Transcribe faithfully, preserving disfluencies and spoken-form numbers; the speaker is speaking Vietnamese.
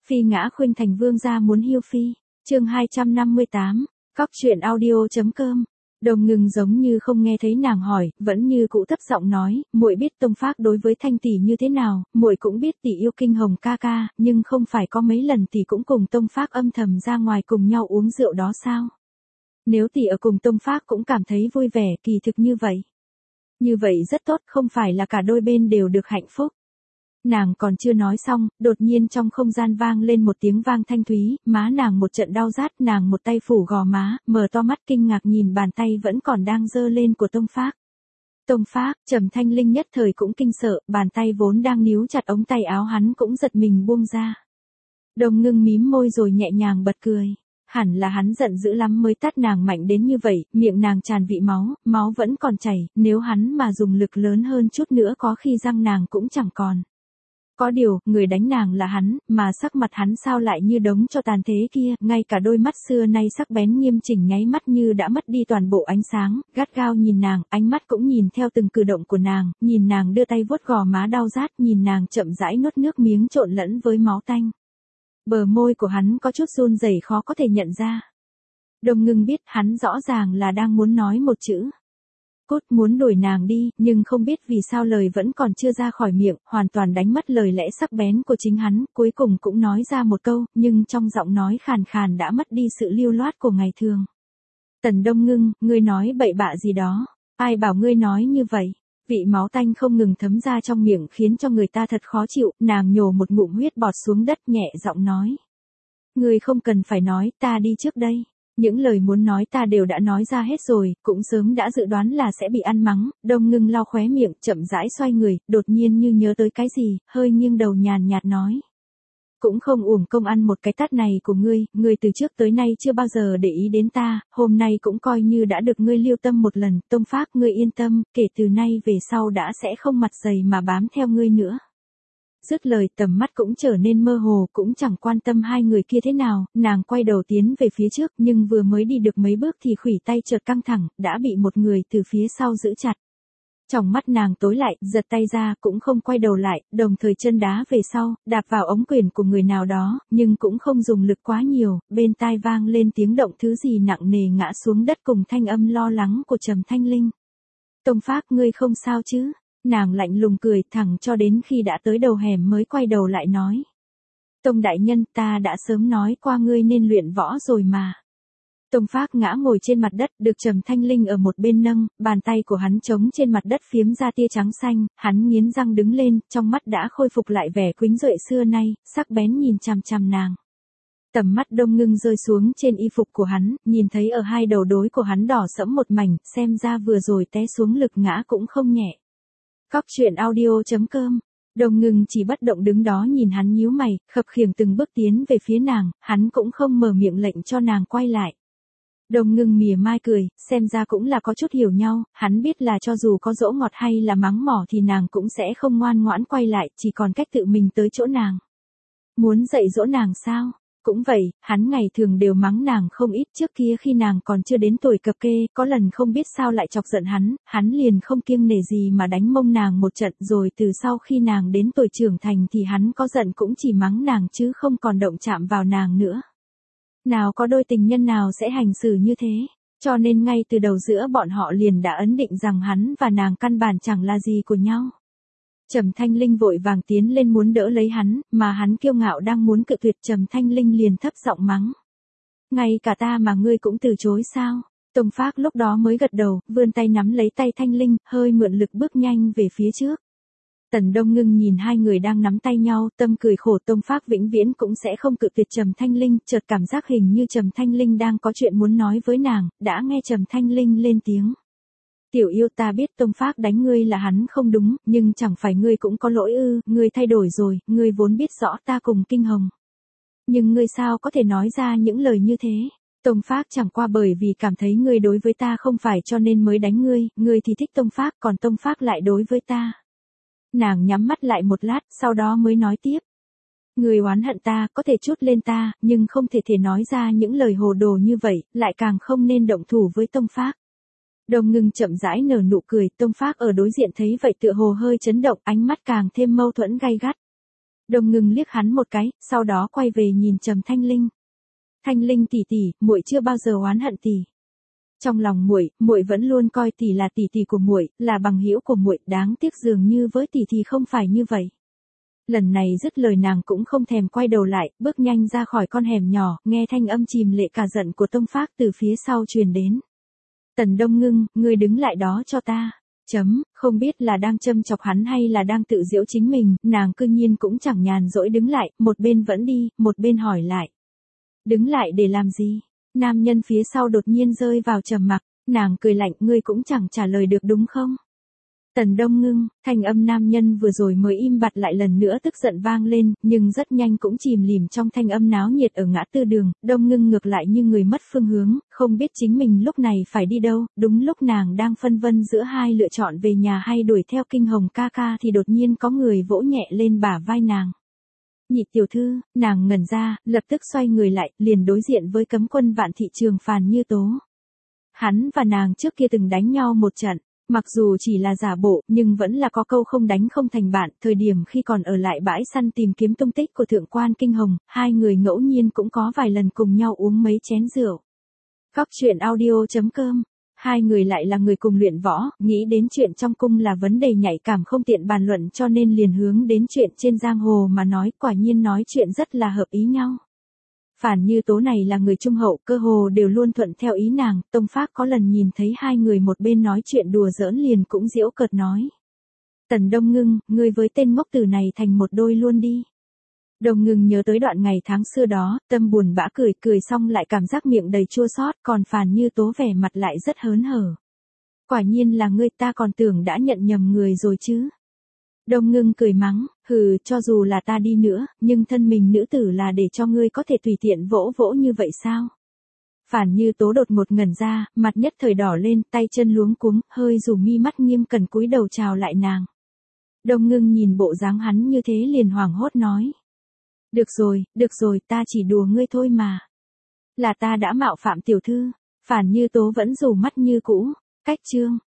Phi ngã khuynh thành vương gia muốn hiêu phi. Chương hai trăm năm mươi tám, Cóc truyện audio.com. Đồng Ngừng giống như không nghe thấy nàng hỏi, vẫn như cũ thấp giọng nói, muội biết Tông Phác đối với Thanh tỷ như thế nào, muội cũng biết tỷ yêu Kinh Hồng ca ca, nhưng không phải có mấy lần tỷ cũng cùng Tông Phác âm thầm ra ngoài cùng nhau uống rượu đó sao? Nếu tỷ ở cùng Tông Phác cũng cảm thấy vui vẻ, kỳ thực như vậy. Như vậy rất tốt, không phải là cả đôi bên đều được hạnh phúc. Nàng còn chưa nói xong, đột nhiên trong không gian vang lên một tiếng vang thanh thúy, má nàng một trận đau rát, nàng một tay phủ gò má, mở to mắt kinh ngạc nhìn bàn tay vẫn còn đang giơ lên của Tông Phác. Tông Phác, Trầm Thanh Linh nhất thời cũng kinh sợ, bàn tay vốn đang níu chặt ống tay áo hắn cũng giật mình buông ra. Đồng Ngưng mím môi rồi nhẹ nhàng bật cười. Hẳn là hắn giận dữ lắm mới tát nàng mạnh đến như vậy, miệng nàng tràn vị máu, máu vẫn còn chảy, nếu hắn mà dùng lực lớn hơn chút nữa có khi răng nàng cũng chẳng còn. Có điều, người đánh nàng là hắn, mà sắc mặt hắn sao lại như đống cho tàn thế kia, ngay cả đôi mắt xưa nay sắc bén nghiêm chỉnh nháy mắt như đã mất đi toàn bộ ánh sáng, gắt gao nhìn nàng, ánh mắt cũng nhìn theo từng cử động của nàng, nhìn nàng đưa tay vuốt gò má đau rát, nhìn nàng chậm rãi nuốt nước miếng trộn lẫn với máu tanh. Bờ môi của hắn có chút run rẩy khó có thể nhận ra. Đồng Ngưng biết hắn rõ ràng là đang muốn nói một chữ. Cốt muốn đuổi nàng đi, nhưng không biết vì sao lời vẫn còn chưa ra khỏi miệng, hoàn toàn đánh mất lời lẽ sắc bén của chính hắn, cuối cùng cũng nói ra một câu, nhưng trong giọng nói khàn khàn đã mất đi sự lưu loát của ngày thường. Tần Đông Ngưng, ngươi nói bậy bạ gì đó, ai bảo ngươi nói như vậy? Vị máu tanh không ngừng thấm ra trong miệng khiến cho người ta thật khó chịu, nàng nhổ một ngụm huyết bọt xuống đất nhẹ giọng nói. Ngươi không cần phải nói, ta đi trước đây. Những lời muốn nói ta đều đã nói ra hết rồi, cũng sớm đã dự đoán là sẽ bị ăn mắng. Đông Ngưng lau khóe miệng, chậm rãi xoay người, đột nhiên như nhớ tới cái gì, hơi nghiêng đầu nhàn nhạt nói. Cũng không uổng công ăn một cái tát này của ngươi, ngươi từ trước tới nay chưa bao giờ để ý đến ta, hôm nay cũng coi như đã được ngươi lưu tâm một lần, Tông Phác ngươi yên tâm, kể từ nay về sau đã sẽ không mặt dày mà bám theo ngươi nữa. Dứt lời tầm mắt cũng trở nên mơ hồ, cũng chẳng quan tâm hai người kia thế nào, nàng quay đầu tiến về phía trước nhưng vừa mới đi được mấy bước thì khuỷu tay chợt căng thẳng, đã bị một người từ phía sau giữ chặt. Trong mắt nàng tối lại, giật tay ra, cũng không quay đầu lại, đồng thời chân đá về sau, đạp vào ống quyền của người nào đó, nhưng cũng không dùng lực quá nhiều, bên tai vang lên tiếng động thứ gì nặng nề ngã xuống đất cùng thanh âm lo lắng của Trầm Thanh Linh. Tông Phác ngươi không sao chứ? Nàng lạnh lùng cười thẳng cho đến khi đã tới đầu hẻm mới quay đầu lại nói. Tông đại nhân, ta đã sớm nói qua ngươi nên luyện võ rồi mà. Tông Phác ngã ngồi trên mặt đất, được Trầm Thanh Linh ở một bên nâng, bàn tay của hắn trống trên mặt đất phiếm ra tia trắng xanh, hắn nghiến răng đứng lên, trong mắt đã khôi phục lại vẻ quĩnh duệ xưa nay, sắc bén nhìn chằm chằm nàng. Tầm mắt Đông Ngưng rơi xuống trên y phục của hắn, nhìn thấy ở hai đầu đối của hắn đỏ sẫm một mảnh, xem ra vừa rồi té xuống lực ngã cũng không nhẹ. Cóc truyện audio.com. Đồng Ngưng chỉ bất động đứng đó nhìn hắn nhíu mày, khập khiễng từng bước tiến về phía nàng, hắn cũng không mở miệng lệnh cho nàng quay lại. Đồng Ngưng mỉa mai cười, xem ra cũng là có chút hiểu nhau, hắn biết là cho dù có dỗ ngọt hay là mắng mỏ thì nàng cũng sẽ không ngoan ngoãn quay lại, chỉ còn cách tự mình tới chỗ nàng. Muốn dạy dỗ nàng sao? Cũng vậy, hắn ngày thường đều mắng nàng không ít, trước kia khi nàng còn chưa đến tuổi cập kê, có lần không biết sao lại chọc giận hắn, hắn liền không kiêng nể gì mà đánh mông nàng một trận, rồi từ sau khi nàng đến tuổi trưởng thành thì hắn có giận cũng chỉ mắng nàng chứ không còn động chạm vào nàng nữa. Nào có đôi tình nhân nào sẽ hành xử như thế, cho nên ngay từ đầu giữa bọn họ liền đã ấn định rằng hắn và nàng căn bản chẳng là gì của nhau. Trầm Thanh Linh vội vàng tiến lên muốn đỡ lấy hắn, mà hắn kiêu ngạo đang muốn cự tuyệt, Trầm Thanh Linh liền thấp giọng mắng. Ngay cả ta mà ngươi cũng từ chối sao? Tông Phác lúc đó mới gật đầu, vươn tay nắm lấy tay Thanh Linh, hơi mượn lực bước nhanh về phía trước. Tần Đông Ngưng nhìn hai người đang nắm tay nhau, tâm cười khổ, Tông Phác vĩnh viễn cũng sẽ không cự tuyệt Trầm Thanh Linh, chợt cảm giác hình như Trầm Thanh Linh đang có chuyện muốn nói với nàng, đã nghe Trầm Thanh Linh lên tiếng. Tiểu yêu, ta biết Tông Phác đánh ngươi là hắn không đúng, nhưng chẳng phải ngươi cũng có lỗi ư, ngươi thay đổi rồi, ngươi vốn biết rõ ta cùng Kinh Hồng. Nhưng ngươi sao có thể nói ra những lời như thế? Tông Phác chẳng qua bởi vì cảm thấy ngươi đối với ta không phải cho nên mới đánh ngươi, ngươi thì thích Tông Phác còn Tông Phác lại đối với ta. Nàng nhắm mắt lại một lát, sau đó mới nói tiếp. Ngươi oán hận ta, có thể trút lên ta, nhưng không thể thể nói ra những lời hồ đồ như vậy, lại càng không nên động thủ với Tông Phác. Đồng Ngưng chậm rãi nở nụ cười, Tông Phác ở đối diện thấy vậy tựa hồ hơi chấn động, ánh mắt càng thêm mâu thuẫn gay gắt. Đông Ngưng liếc hắn một cái, sau đó quay về nhìn Trầm Thanh Linh. Thanh Linh tỷ tỷ, muội chưa bao giờ oán hận tỷ. Trong lòng muội, muội vẫn luôn coi tỷ là tỷ tỷ của muội, là bằng hữu của muội, đáng tiếc dường như với tỷ thì không phải như vậy. Lần này dứt lời nàng cũng không thèm quay đầu lại, bước nhanh ra khỏi con hẻm nhỏ, nghe thanh âm chìm lệ cả giận của Tông Phác từ phía sau truyền đến. Tần Đông Ngưng, ngươi đứng lại đó cho ta. Chấm, không biết là đang châm chọc hắn hay là đang tự giễu chính mình, nàng cư nhiên cũng chẳng nhàn rỗi đứng lại, một bên vẫn đi, một bên hỏi lại. Đứng lại để làm gì? Nam nhân phía sau đột nhiên rơi vào trầm mặc, nàng cười lạnh, ngươi cũng chẳng trả lời được đúng không? Tần Đông Ngưng, thanh âm nam nhân vừa rồi mới im bặt lại lần nữa tức giận vang lên, nhưng rất nhanh cũng chìm lìm trong thanh âm náo nhiệt ở ngã tư đường, Đông Ngưng ngược lại như người mất phương hướng, không biết chính mình lúc này phải đi đâu, đúng lúc nàng đang phân vân giữa hai lựa chọn về nhà hay đuổi theo Kinh Hồng ca ca thì đột nhiên có người vỗ nhẹ lên bả vai nàng. Nhị tiểu thư, nàng ngẩn ra, lập tức xoay người lại, liền đối diện với cấm quân Vạn Thị Trường Phàn Như Tố. Hắn và nàng trước kia từng đánh nhau một trận. Mặc dù chỉ là giả bộ, nhưng vẫn là có câu không đánh không thành bạn, thời điểm khi còn ở lại bãi săn tìm kiếm tung tích của thượng quan Kinh Hồng, hai người ngẫu nhiên cũng có vài lần cùng nhau uống mấy chén rượu. Góc truyện audio chấm com, hai người lại là người cùng luyện võ, nghĩ đến chuyện trong cung là vấn đề nhạy cảm không tiện bàn luận cho nên liền hướng đến chuyện trên giang hồ mà nói, quả nhiên nói chuyện rất là hợp ý nhau. Phản Như Tố này là người trung hậu, cơ hồ đều luôn thuận theo ý nàng, Tông Phác có lần nhìn thấy hai người một bên nói chuyện đùa giỡn liền cũng giễu cợt nói. Tần Đông Ngưng, ngươi với tên ngốc tử này thành một đôi luôn đi. Đông Ngưng nhớ tới đoạn ngày tháng xưa đó, tâm buồn bã cười, cười xong lại cảm giác miệng đầy chua xót, còn Phản Như Tố vẻ mặt lại rất hớn hở. Quả nhiên là ngươi, ta còn tưởng đã nhận nhầm người rồi chứ. Đông Ngưng cười mắng, hừ, cho dù là ta đi nữa, nhưng thân mình nữ tử là để cho ngươi có thể tùy tiện vỗ vỗ như vậy sao? Phản Như Tố đột ngột ngẩn ra, mặt nhất thời đỏ lên, tay chân luống cuống, hơi rủ mi mắt nghiêm cẩn cúi đầu chào lại nàng. Đông Ngưng nhìn bộ dáng hắn như thế liền hoảng hốt nói. Được rồi, được rồi, ta chỉ đùa ngươi thôi mà. Là ta đã mạo phạm tiểu thư. Phản Như Tố vẫn rủ mắt như cũ. Cách chương.